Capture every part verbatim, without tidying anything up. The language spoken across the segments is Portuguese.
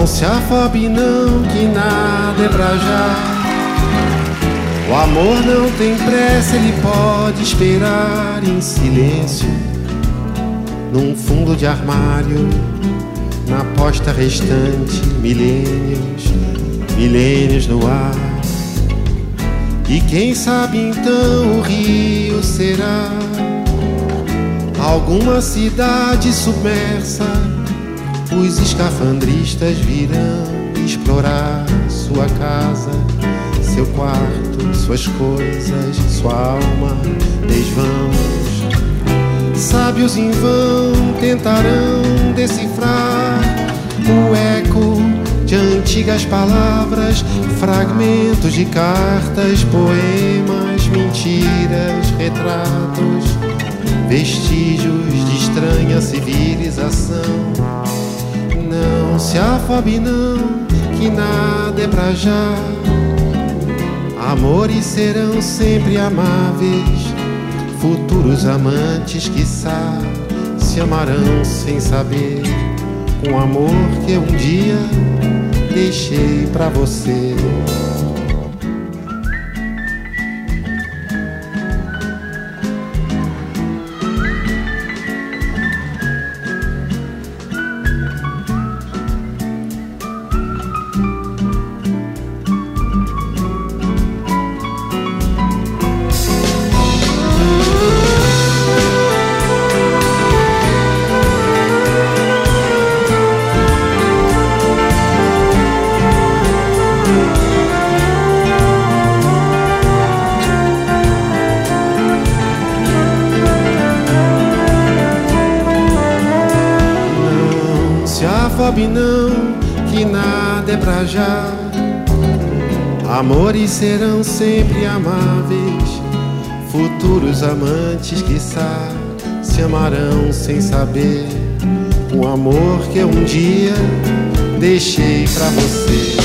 Não se afobe não, que nada é pra já. O amor não tem pressa, ele pode esperar em silêncio, num fundo de armário, na posta restante, milênios, milênios no ar. E quem sabe então o rio será alguma cidade submersa. Os escafandristas virão explorar sua casa, seu quarto, suas coisas, sua alma, desvãos. Sábios em vão tentarão decifrar o eco de antigas palavras, fragmentos de cartas, poemas, mentiras, retratos, vestígios de estranha civilização. Não se afobe não, que nada é pra já. Amores serão sempre amáveis, futuros amantes, quiçá, se amarão sem saber, com amor que eu um dia deixei pra você. Afobe não, que nada é pra já. Amores serão sempre amáveis, futuros amantes, quiçá, se amarão sem saber, o amor que eu um dia deixei pra você.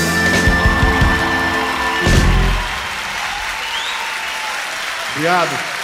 Obrigado.